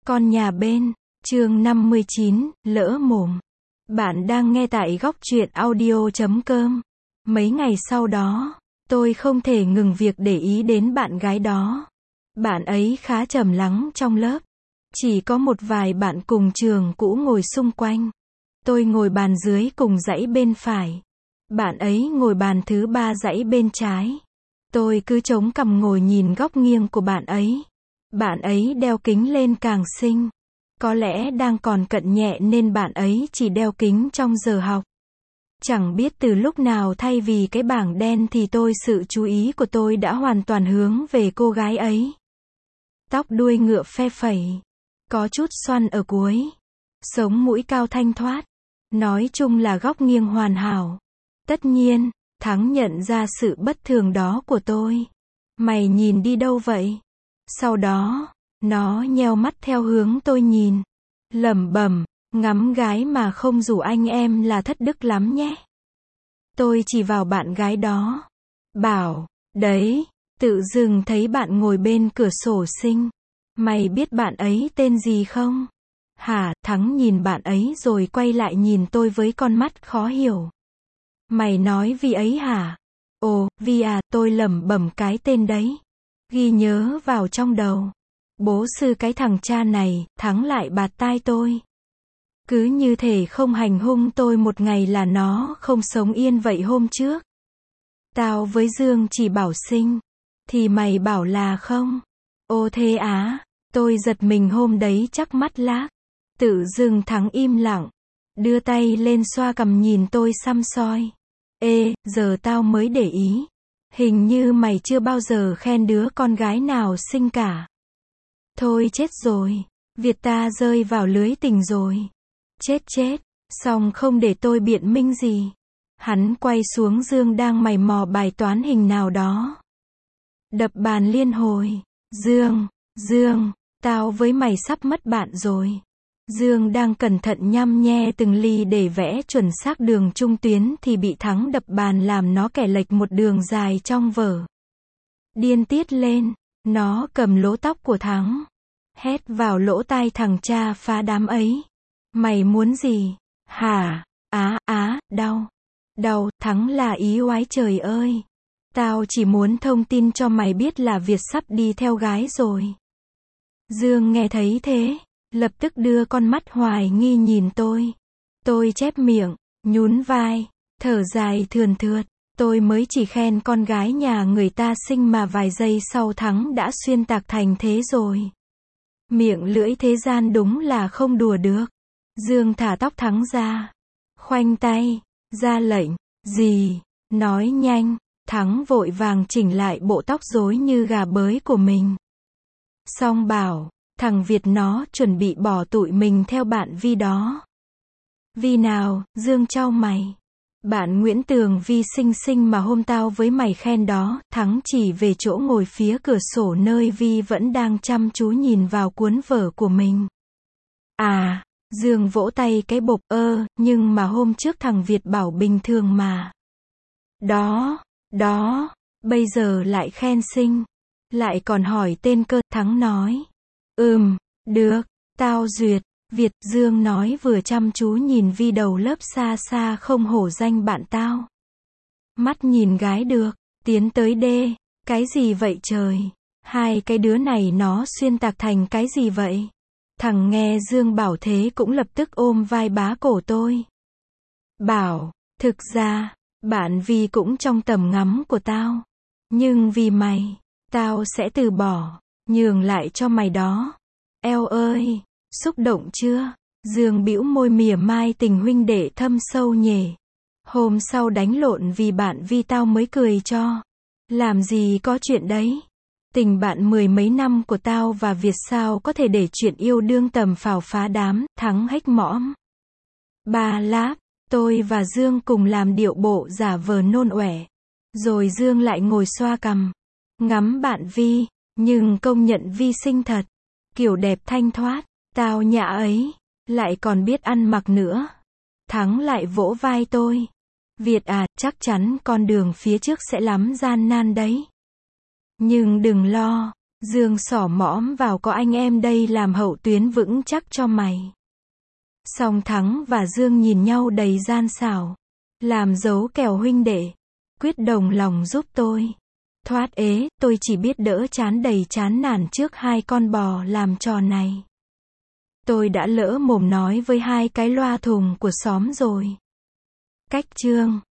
Con nhà bên, chương 59, lỡ mồm. Bạn đang nghe tại góc truyện audio.com. Mấy ngày sau đó, tôi không thể ngừng việc để ý đến bạn gái đó. Bạn ấy khá trầm lắng trong lớp. Chỉ có một vài bạn cùng trường cũ ngồi xung quanh. Tôi ngồi bàn dưới cùng dãy bên phải. Bạn ấy ngồi bàn thứ ba dãy bên trái. Tôi cứ chống cằm ngồi nhìn góc nghiêng của bạn ấy. Bạn ấy đeo kính lên càng xinh. Có lẽ đang còn cận nhẹ nên bạn ấy chỉ đeo kính trong giờ học. Chẳng biết từ lúc nào thay vì cái bảng đen thì sự chú ý của tôi đã hoàn toàn hướng về cô gái ấy. Tóc đuôi ngựa phe phẩy. Có chút xoăn ở cuối. Sống mũi cao thanh thoát. Nói chung là góc nghiêng hoàn hảo. Tất nhiên, Thắng nhận ra sự bất thường đó của tôi. Mày nhìn đi đâu vậy? Sau đó, nó nheo mắt theo hướng tôi nhìn. Lẩm bẩm, ngắm gái mà không rủ anh em là thất đức lắm nhé. Tôi chỉ vào bạn gái đó. Bảo, đấy, tự dưng thấy bạn ngồi bên cửa sổ xinh. Mày biết bạn ấy tên gì không? Hả? Thắng nhìn bạn ấy rồi quay lại nhìn tôi với con mắt khó hiểu. Mày nói Vi ấy hả? Ồ, Vi à, tôi lẩm bẩm cái tên đấy. Ghi nhớ vào trong đầu. Bố sư cái thằng cha này, Thắng lại bạt tai tôi. Cứ như thể không hành hung tôi một ngày là nó không sống yên vậy hôm trước. Tao với Dương chỉ bảo xinh. Thì mày bảo là không? Ô thế á, tôi giật mình hôm đấy chắc mắt lác. Tự dưng Thắng im lặng. Đưa tay lên xoa cằm nhìn tôi săm soi. Ê, giờ tao mới để ý. Hình như mày chưa bao giờ khen đứa con gái nào xinh cả. Thôi chết rồi. Việt ta rơi vào lưới tình rồi. Chết. Xong không để tôi biện minh gì. Hắn quay xuống Dương đang mày mò bài toán hình nào đó. Đập bàn liên hồi. Dương, tao với mày sắp mất bạn rồi. Dương đang cẩn thận nhăm nhe từng ly để vẽ chuẩn xác đường trung tuyến thì bị Thắng đập bàn làm nó kẻ lệch một đường dài trong vở. Điên tiết lên, nó cầm lỗ tóc của Thắng. Hét vào lỗ tai thằng cha phá đám ấy. Mày muốn gì? Hả? Đau, Thắng là ý oái trời ơi. Tao chỉ muốn thông tin cho mày biết là Việt sắp đi theo gái rồi. Dương nghe thấy thế, lập tức đưa con mắt hoài nghi nhìn tôi. Tôi chép miệng, nhún vai, thở dài thườn thượt. Tôi mới chỉ khen con gái nhà người ta xinh mà vài giây sau Thắng đã xuyên tạc thành thế rồi. Miệng lưỡi thế gian đúng là không đùa được. Dương thả tóc Thắng ra. Khoanh tay, ra lệnh. Gì? Nói nhanh. Thắng vội vàng chỉnh lại bộ tóc rối như gà bới của mình. Xong bảo, thằng Việt nó chuẩn bị bỏ tụi mình theo bạn Vi đó. Vi nào? Dương chau mày. Bạn Nguyễn Tường Vi xinh xinh mà hôm tao với mày khen đó. Thắng chỉ về chỗ ngồi phía cửa sổ nơi Vi vẫn đang chăm chú nhìn vào cuốn vở của mình. À, Dương vỗ tay cái bộp, nhưng mà hôm trước thằng Việt bảo bình thường mà. Đó, bây giờ lại khen xinh. Lại còn hỏi tên cơ. Thắng nói. Được, tao duyệt. Việt, Dương nói vừa chăm chú nhìn Vi đầu lớp xa xa không hổ danh bạn tao. Mắt nhìn gái được, tiến tới đê. Cái gì vậy trời? Hai cái đứa này nó xuyên tạc thành cái gì vậy? Thằng nghe Dương bảo thế cũng lập tức ôm vai bá cổ tôi. Bảo, thực ra, bạn Vi cũng trong tầm ngắm của tao. Nhưng vì mày, tao sẽ từ bỏ, nhường lại cho mày đó. Eo ơi, xúc động chưa? Dương bĩu môi mỉa mai tình huynh đệ thâm sâu nhỉ. Hôm sau đánh lộn vì bạn Vi tao mới cười cho. Làm gì có chuyện đấy. Tình bạn mười mấy năm của tao và Việt sao có thể để chuyện yêu đương tầm phào phá đám. Thắng hếch mõm. Ba láp, tôi và Dương cùng làm điệu bộ giả vờ nôn ọe. Rồi Dương lại ngồi xoa cằm. Ngắm bạn Vi, nhưng công nhận Vi xinh thật. Kiểu đẹp thanh thoát, tao nhã ấy, lại còn biết ăn mặc nữa. Thắng lại vỗ vai tôi. Việt à, chắc chắn con đường phía trước sẽ lắm gian nan đấy. Nhưng đừng lo, Dương xỏ mõm vào có anh em đây làm hậu tuyến vững chắc cho mày. Song Thắng và Dương nhìn nhau đầy gian xảo. Làm dấu kèo huynh đệ. Quyết đồng lòng giúp tôi. Thoát ế, tôi chỉ biết đỡ chán đầy chán nản trước hai con bò làm trò này. Tôi đã lỡ mồm nói với hai cái loa thùng của xóm rồi. Cách chương